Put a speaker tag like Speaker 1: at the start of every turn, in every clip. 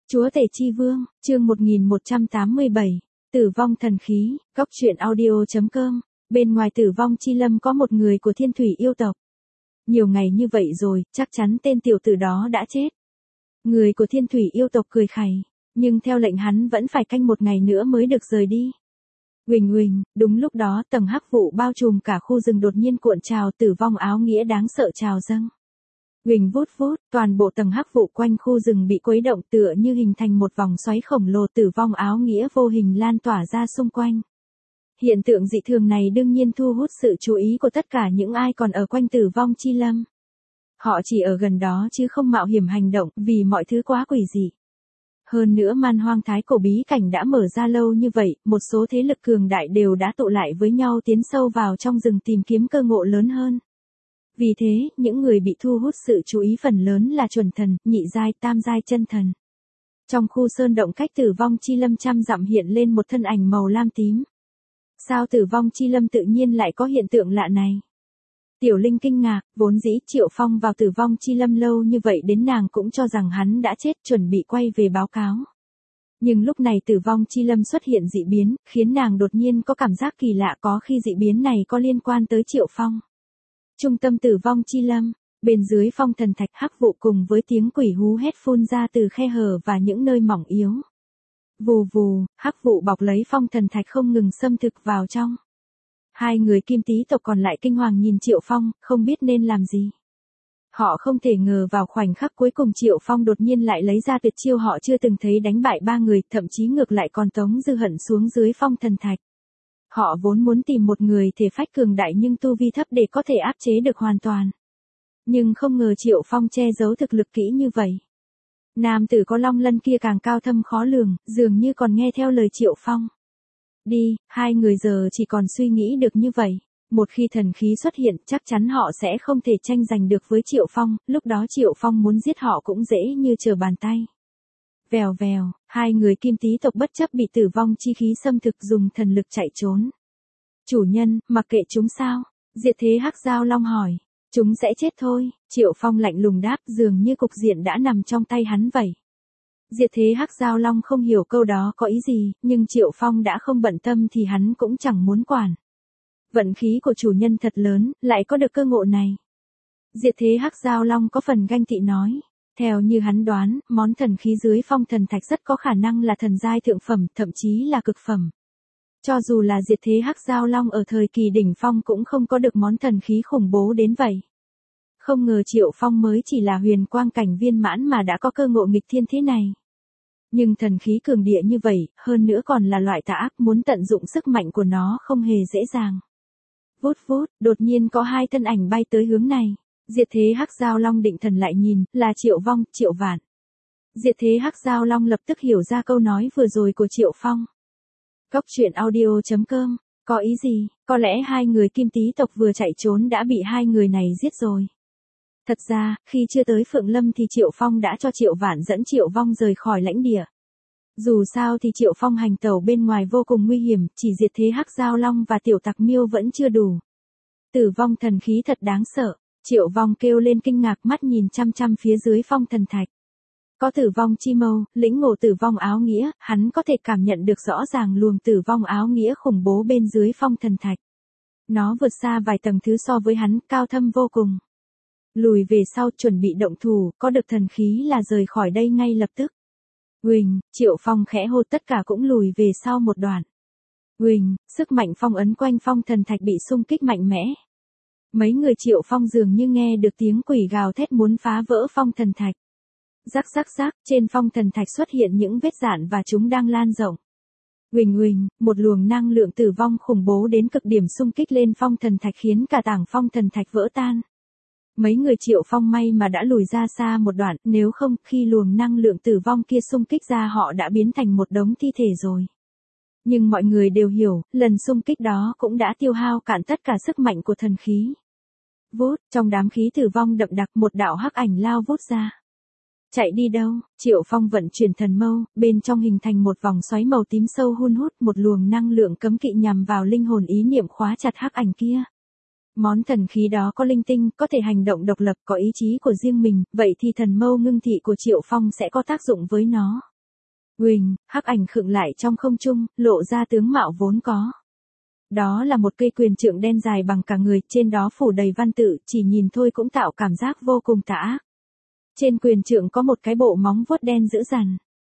Speaker 1: Chúa Tể Chi Vương, chương 1187, Tử vong thần khí, Cóc truyện audio.com. Bên ngoài Tử vong chi lâm có một người của Thiên Thủy yêu tộc. Nhiều ngày như vậy rồi, chắc chắn tên tiểu tử đó đã chết. Người của Thiên Thủy yêu tộc cười khẩy, nhưng theo lệnh hắn vẫn phải canh một ngày nữa mới được rời đi. Huỳnh huỳnh, đúng lúc đó tầng hắc vụ bao trùm cả khu rừng đột nhiên cuộn trào tử vong áo nghĩa đáng sợ trào dâng. Huỳnh vút vút, toàn bộ tầng hắc vụ quanh khu rừng bị quấy động tựa như hình thành một vòng xoáy khổng lồ tử vong áo nghĩa vô hình lan tỏa ra xung quanh. Hiện tượng dị thường này đương nhiên thu hút sự chú ý của tất cả những ai còn ở quanh tử vong chi lâm. Họ chỉ ở gần đó chứ không mạo hiểm hành động vì mọi thứ quá quỷ dị. Hơn nữa man hoang thái cổ bí cảnh đã mở ra lâu như vậy, một số thế lực cường đại đều đã tụ lại với nhau tiến sâu vào trong rừng tìm kiếm cơ ngộ lớn hơn. Vì thế, những người bị thu hút sự chú ý phần lớn là chuẩn thần, nhị giai, tam giai chân thần. Trong khu sơn động cách tử vong chi lâm trăm dặm hiện lên một thân ảnh màu lam tím. Sao tử vong chi lâm tự nhiên lại có hiện tượng lạ này? Tiểu Linh kinh ngạc, vốn dĩ Triệu Phong vào tử vong chi lâm lâu như vậy đến nàng cũng cho rằng hắn đã chết chuẩn bị quay về báo cáo. Nhưng lúc này tử vong chi lâm xuất hiện dị biến, khiến nàng đột nhiên có cảm giác kỳ lạ có khi dị biến này có liên quan tới Triệu Phong. Trung tâm tử vong chi lâm, bên dưới phong thần thạch hắc vụ cùng với tiếng quỷ hú hét phun ra từ khe hở và những nơi mỏng yếu. Vù vù, hắc vụ bọc lấy phong thần thạch không ngừng xâm thực vào trong. Hai người Kim Tý tộc còn lại kinh hoàng nhìn Triệu Phong, không biết nên làm gì. Họ không thể ngờ vào khoảnh khắc cuối cùng Triệu Phong đột nhiên lại lấy ra tuyệt chiêu họ chưa từng thấy đánh bại ba người, thậm chí ngược lại còn tống Dư Hận xuống dưới phong thần thạch. Họ vốn muốn tìm một người thể phách cường đại nhưng tu vi thấp để có thể áp chế được hoàn toàn. Nhưng không ngờ Triệu Phong che giấu thực lực kỹ như vậy. Nam tử có long lân kia càng cao thâm khó lường, dường như còn nghe theo lời Triệu Phong. Đi, hai người giờ chỉ còn suy nghĩ được như vậy. Một khi thần khí xuất hiện chắc chắn họ sẽ không thể tranh giành được với Triệu Phong, lúc đó Triệu Phong muốn giết họ cũng dễ như trở bàn tay. Vèo vèo, hai người Kim Tý tộc bất chấp bị tử vong chi khí xâm thực dùng thần lực chạy trốn. Chủ nhân, mặc kệ chúng sao? Diệt thế hắc giao long hỏi. Chúng sẽ chết thôi, Triệu Phong lạnh lùng đáp dường như cục diện đã nằm trong tay hắn vậy. Diệt thế hắc giao long không hiểu câu đó có ý gì, nhưng Triệu Phong đã không bận tâm thì hắn cũng chẳng muốn quản. Vận khí của chủ nhân thật lớn, lại có được cơ ngộ này. Diệt thế hắc giao long có phần ganh tị nói. Theo như hắn đoán, món thần khí dưới phong thần thạch rất có khả năng là thần giai thượng phẩm, thậm chí là cực phẩm. Cho dù là diệt thế hắc giao long ở thời kỳ đỉnh phong cũng không có được món thần khí khủng bố đến vậy. Không ngờ Triệu Phong mới chỉ là huyền quang cảnh viên mãn mà đã có cơ ngộ nghịch thiên thế này. Nhưng thần khí cường địa như vậy, hơn nữa còn là loại tà ác, muốn tận dụng sức mạnh của nó không hề dễ dàng. Vút vút, đột nhiên có hai thân ảnh bay tới hướng này. Diệt thế hắc giao long định thần lại nhìn, là Triệu Vong, Triệu Vạn. Diệt thế hắc giao long lập tức hiểu ra câu nói vừa rồi của Triệu Phong. Cóc truyện audio.com, có ý gì? Có lẽ hai người Kim Tý tộc vừa chạy trốn đã bị hai người này giết rồi. Thật ra, khi chưa tới Phượng Lâm thì Triệu Phong đã cho Triệu Vạn dẫn Triệu Vong rời khỏi lãnh địa. Dù sao thì Triệu Phong hành tẩu bên ngoài vô cùng nguy hiểm, chỉ diệt thế hắc giao long và tiểu tặc miêu vẫn chưa đủ. Tử vong thần khí thật đáng sợ, Triệu Vong kêu lên kinh ngạc mắt nhìn chăm chăm phía dưới phong thần thạch. Có tử vong chi mâu, lĩnh ngộ tử vong áo nghĩa, hắn có thể cảm nhận được rõ ràng luồng tử vong áo nghĩa khủng bố bên dưới phong thần thạch. Nó vượt xa vài tầng thứ so với hắn, cao thâm vô cùng. Lùi về sau chuẩn bị động thủ, có được thần khí là rời khỏi đây ngay lập tức. Huỳnh, Triệu Phong khẽ hô tất cả cũng lùi về sau một đoạn. Huỳnh, sức mạnh phong ấn quanh phong thần thạch bị xung kích mạnh mẽ. Mấy người Triệu Phong dường như nghe được tiếng quỷ gào thét muốn phá vỡ phong thần thạch. Rắc rắc rắc, trên phong thần thạch xuất hiện những vết rạn và chúng đang lan rộng. Huỳnh huỳnh, một luồng năng lượng tử vong khủng bố đến cực điểm xung kích lên phong thần thạch khiến cả tảng phong thần thạch vỡ tan. Mấy người Triệu Phong may mà đã lùi ra xa một đoạn, nếu không, khi luồng năng lượng tử vong kia xung kích ra họ đã biến thành một đống thi thể rồi. Nhưng mọi người đều hiểu, lần xung kích đó cũng đã tiêu hao cạn tất cả sức mạnh của thần khí. Vút, trong đám khí tử vong đậm đặc một đạo hắc ảnh lao vút ra. Chạy đi đâu? Triệu Phong vận chuyển thần mâu, bên trong hình thành một vòng xoáy màu tím sâu hun hút một luồng năng lượng cấm kỵ nhằm vào linh hồn ý niệm khóa chặt hắc ảnh kia. Món thần khí đó có linh tinh, có thể hành động độc lập, có ý chí của riêng mình, vậy thì thần mâu ngưng thị của Triệu Phong sẽ có tác dụng với nó. Huỳnh, hắc ảnh khựng lại trong không trung, lộ ra tướng mạo vốn có. Đó là một cây quyền trượng đen dài bằng cả người, trên đó phủ đầy văn tự, chỉ nhìn thôi cũng tạo cảm giác vô cùng tà ác. Trên quyền trượng có một cái bộ móng vuốt đen dữ dằn.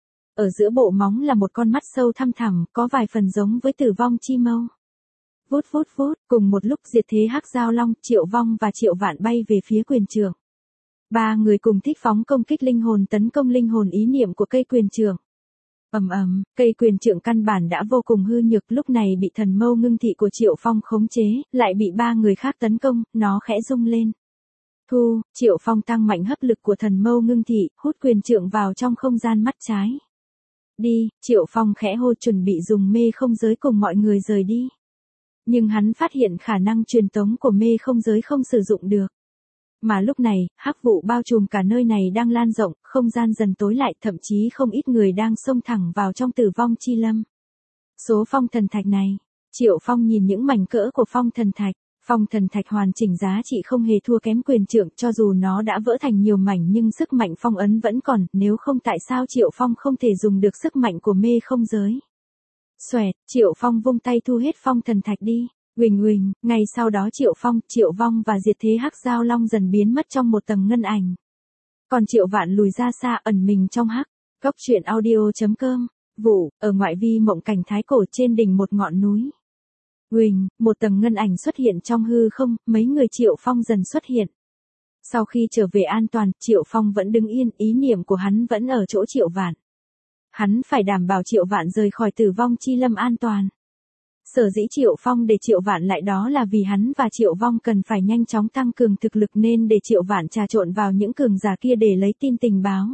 Speaker 1: Ở giữa bộ móng là một con mắt sâu thăm thẳm, có vài phần giống với Tử Vong Chi Mâu. Vút vút vút, cùng một lúc diệt thế hắc giao long, Triệu Vong và Triệu Vạn bay về phía quyền trượng. Ba người cùng thích phóng công kích linh hồn, tấn công linh hồn ý niệm của cây quyền trượng. Ầm ầm, cây quyền trượng căn bản đã vô cùng hư nhược, lúc này bị thần mâu ngưng thị của Triệu Phong khống chế, lại bị ba người khác tấn công, nó khẽ rung lên. Thu, Triệu Phong tăng mạnh hấp lực của thần mâu ngưng thị, hút quyền trượng vào trong không gian mắt trái. Đi, Triệu Phong khẽ hô, chuẩn bị dùng mê không giới cùng mọi người rời đi. Nhưng hắn phát hiện khả năng truyền tống của mê không giới không sử dụng được. Mà lúc này, hắc vụ bao trùm cả nơi này đang lan rộng, không gian dần tối lại, thậm chí không ít người đang xông thẳng vào trong Tử Vong Chi Lâm. Số phong thần thạch này, Triệu Phong nhìn những mảnh cỡ của phong thần thạch. Phong thần thạch hoàn chỉnh giá trị không hề thua kém quyền trượng, cho dù nó đã vỡ thành nhiều mảnh nhưng sức mạnh phong ấn vẫn còn, nếu không tại sao Triệu Phong không thể dùng được sức mạnh của mê không giới. Xoẹt, Triệu Phong vung tay thu hết phong thần thạch đi. Huỳnh huỳnh, ngay sau đó Triệu Phong, Triệu Vong và diệt thế hắc giao long dần biến mất trong một tầng ngân ảnh. Còn Triệu Vạn lùi ra xa, ẩn mình trong hắc. Góc truyện audio.com. Vụ, ở ngoại vi mộng cảnh thái cổ trên đỉnh một ngọn núi. Huỳnh, một tầng ngân ảnh xuất hiện trong hư không, mấy người Triệu Phong dần xuất hiện. Sau khi trở về an toàn, Triệu Phong vẫn đứng yên, ý niệm của hắn vẫn ở chỗ Triệu Vạn. Hắn phải đảm bảo Triệu Vạn rời khỏi Tử Vong Chi Lâm an toàn. Sở dĩ Triệu Phong để Triệu Vạn lại đó là vì hắn và Triệu Vong cần phải nhanh chóng tăng cường thực lực, nên để Triệu Vạn trà trộn vào những cường giả kia để lấy tin tình báo.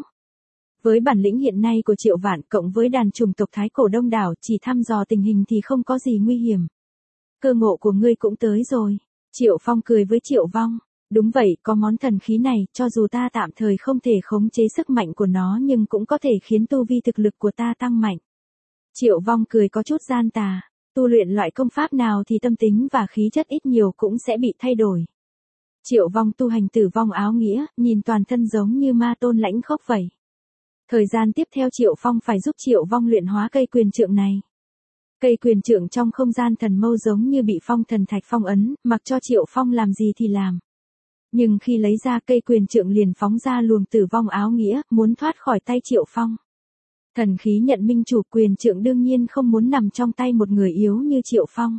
Speaker 1: Với bản lĩnh hiện nay của Triệu Vạn cộng với đàn chủng tộc thái cổ đông đảo, chỉ thăm dò tình hình thì không có gì nguy hiểm. Cơ ngộ của ngươi cũng tới rồi. Triệu Phong cười với Triệu Vong. Đúng vậy, có món thần khí này, cho dù ta tạm thời không thể khống chế sức mạnh của nó nhưng cũng có thể khiến tu vi thực lực của ta tăng mạnh. Triệu Vong cười có chút gian tà. Tu luyện loại công pháp nào thì tâm tính và khí chất ít nhiều cũng sẽ bị thay đổi. Triệu Vong tu hành Tử Vong áo nghĩa, nhìn toàn thân giống như ma tôn lãnh khốc vậy. Thời gian tiếp theo Triệu Phong phải giúp Triệu Vong luyện hóa cây quyền trượng này. Cây quyền trượng trong không gian thần mâu giống như bị phong thần thạch phong ấn, mặc cho Triệu Phong làm gì thì làm. Nhưng khi lấy ra cây quyền trượng liền phóng ra luồng Tử Vong áo nghĩa, muốn thoát khỏi tay Triệu Phong. Thần khí nhận minh chủ, quyền trượng đương nhiên không muốn nằm trong tay một người yếu như Triệu Phong.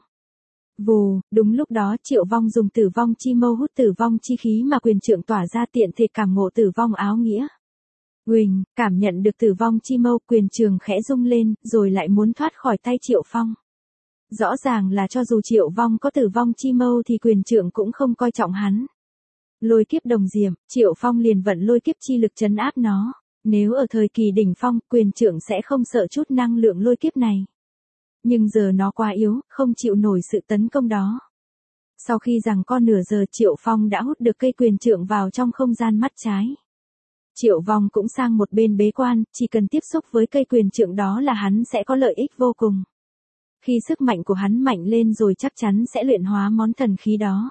Speaker 1: Vù, đúng lúc đó Triệu Vong dùng Tử Vong Chi Mâu hút tử vong chi khí mà quyền trượng tỏa ra, tiện thể cảm ngộ Tử Vong áo nghĩa. Huỳnh, cảm nhận được Tử Vong Chi Mâu, quyền trường khẽ rung lên, rồi lại muốn thoát khỏi tay Triệu Phong. Rõ ràng là cho dù Triệu Vong có Tử Vong Chi Mâu thì quyền trượng cũng không coi trọng hắn. Lôi kiếp đồng diệm, Triệu Phong liền vận lôi kiếp chi lực trấn áp nó. Nếu ở thời kỳ đỉnh phong, quyền trượng sẽ không sợ chút năng lượng lôi kiếp này. Nhưng giờ nó quá yếu, không chịu nổi sự tấn công đó. Sau khi giằng co nửa giờ, Triệu Phong đã hút được cây quyền trượng vào trong không gian mắt trái. Triệu Vong cũng sang một bên bế quan, chỉ cần tiếp xúc với cây quyền trượng đó là hắn sẽ có lợi ích vô cùng. Khi sức mạnh của hắn mạnh lên rồi chắc chắn sẽ luyện hóa món thần khí đó.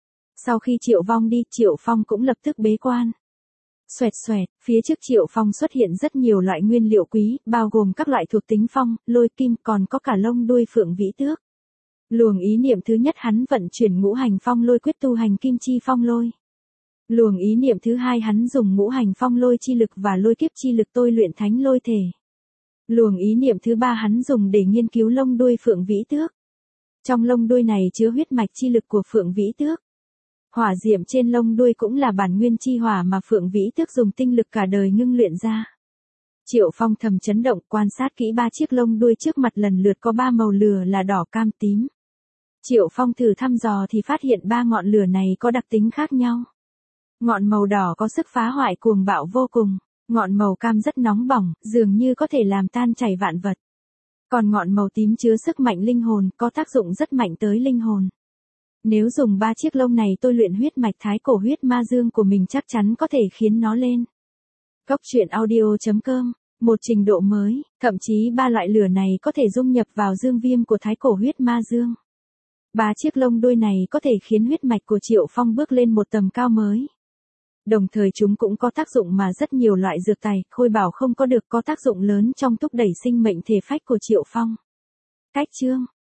Speaker 1: Sau khi Triệu Vong đi, Triệu Phong cũng lập tức bế quan. Xoẹt xoẹt, phía trước Triệu Phong xuất hiện rất nhiều loại nguyên liệu quý, bao gồm các loại thuộc tính phong, lôi kim, còn có cả lông đuôi phượng vĩ tước. Luồng ý niệm thứ nhất hắn vận chuyển ngũ hành phong lôi quyết tu hành kim chi phong lôi. Luồng ý niệm thứ hai hắn dùng ngũ hành phong lôi chi lực và lôi kiếp chi lực tôi luyện thánh lôi thể. Luồng ý niệm thứ ba hắn dùng để nghiên cứu lông đuôi phượng vĩ tước. Trong lông đuôi này chứa huyết mạch chi lực của phượng vĩ tước. Hỏa diệm trên lông đuôi cũng là bản nguyên chi hỏa mà phượng vĩ tước dùng tinh lực cả đời ngưng luyện ra. Triệu Phong thầm chấn động, quan sát kỹ ba chiếc lông đuôi trước mặt, lần lượt có ba màu lửa là đỏ, cam, tím. Triệu Phong thử thăm dò thì phát hiện ba ngọn lửa này có đặc tính khác nhau. Ngọn màu đỏ có sức phá hoại cuồng bạo vô cùng, ngọn màu cam rất nóng bỏng, dường như có thể làm tan chảy vạn vật. Còn ngọn màu tím chứa sức mạnh linh hồn, có tác dụng rất mạnh tới linh hồn. Nếu dùng ba chiếc lông này tôi luyện huyết mạch thái cổ huyết ma dương của mình chắc chắn có thể khiến nó lên. Góc truyện audio.com, một trình độ mới, thậm chí ba loại lửa này có thể dung nhập vào dương viêm của thái cổ huyết ma dương. Ba chiếc lông đuôi này có thể khiến huyết mạch của Triệu Phong bước lên một tầm cao mới. Đồng thời chúng cũng có tác dụng mà rất nhiều loại dược tài, khôi bảo không có được, có tác dụng lớn trong thúc đẩy sinh mệnh thể phách của Triệu Phong. Cách chương